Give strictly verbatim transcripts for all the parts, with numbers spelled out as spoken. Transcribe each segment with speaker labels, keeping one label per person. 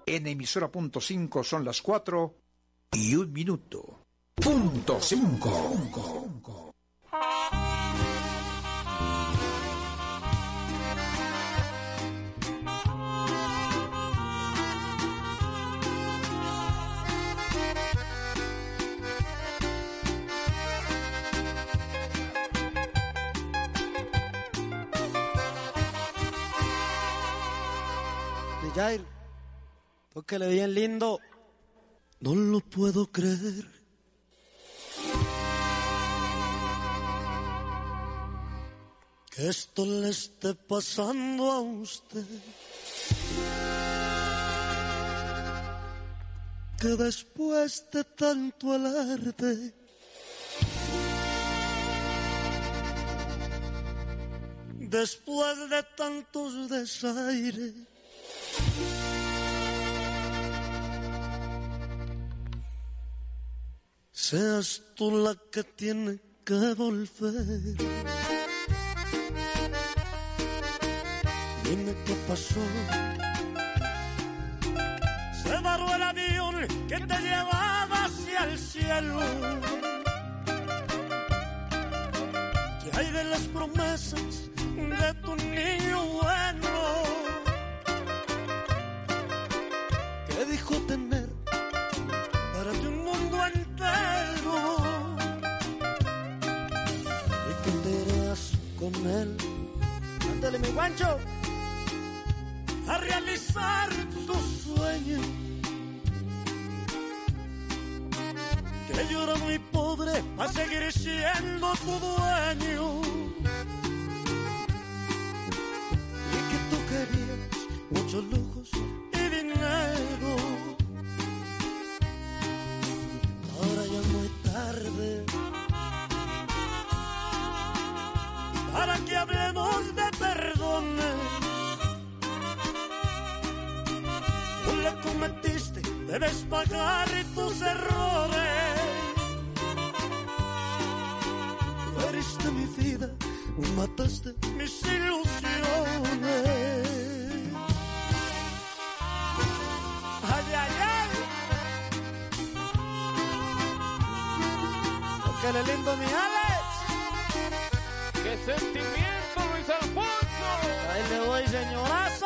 Speaker 1: En emisora punto cinco son las cuatro y un minuto. Punto cinco.
Speaker 2: Jair, tóquele bien lindo.
Speaker 3: No lo puedo creer. Que esto le esté pasando a usted. Que después de tanto alarde, después de tantos desaires, seas tú la que tiene que volver. Dime qué pasó. Se varó el avión que te llevaba hacia el cielo. ¿Qué hay de las promesas de tu niño bueno? ¿Qué dijo tener para ti un mundo entero? ¿Y qué te irás con él?
Speaker 2: Ándale, mi guancho,
Speaker 3: a realizar tus sueños. Que yo era muy pobre a seguir siendo tu dueño. Y que tú querías muchos lujos y dinero. Ahora ya muy tarde para que hablemos de perdones. Tú le cometiste, debes pagar tus errores. Tú heriste mi vida, mataste mis ilusiones.
Speaker 2: ay, ay, ay. Tóquele lindo, mi Alex.
Speaker 4: ¡Qué sentimiento, Luis Alfonso!
Speaker 2: Ahí le voy, señorazo.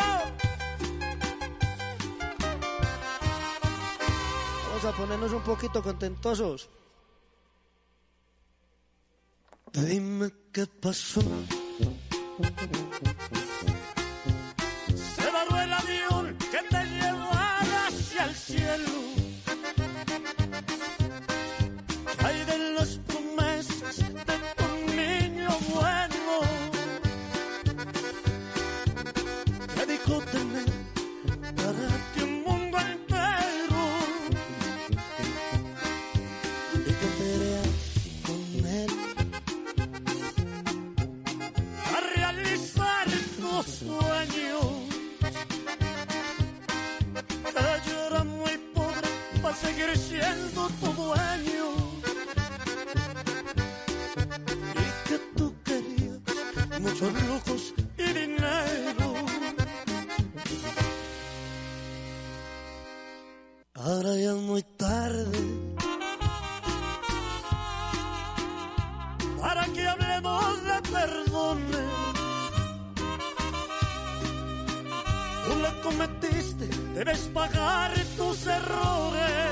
Speaker 2: Vamos a ponernos un poquito contentosos.
Speaker 3: Dime qué pasó. Se varó el avión que te llevaba hacia el cielo. Hay de las promesas de tu niño bueno. Que dijo tener para ti un mundo entero. Y que te irás con él a realizar tus sueños. Que yo era muy pobre para seguir siendo tu dueño. Y que tú querías muchos lujos y dinero. Ahora ya es muy tarde para que hablemos de perdones. Tú le cometiste, debes pagar tus errores.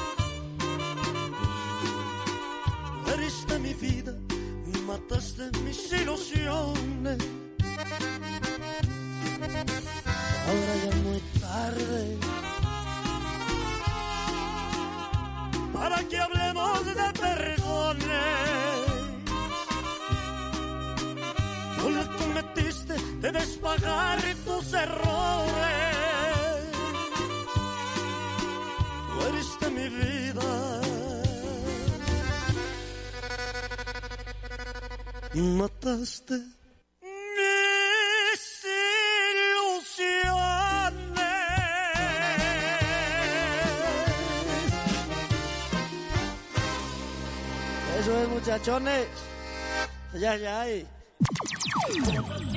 Speaker 3: Heriste mi vida, mataste mis ilusiones. Ahora ya es muy tarde para que hablemos de perdones. Tú le cometiste, debes pagar tus errores. Tú heriste mi vida, mataste mis ilusiones.
Speaker 2: Eso es, muchachones. Ya, ya.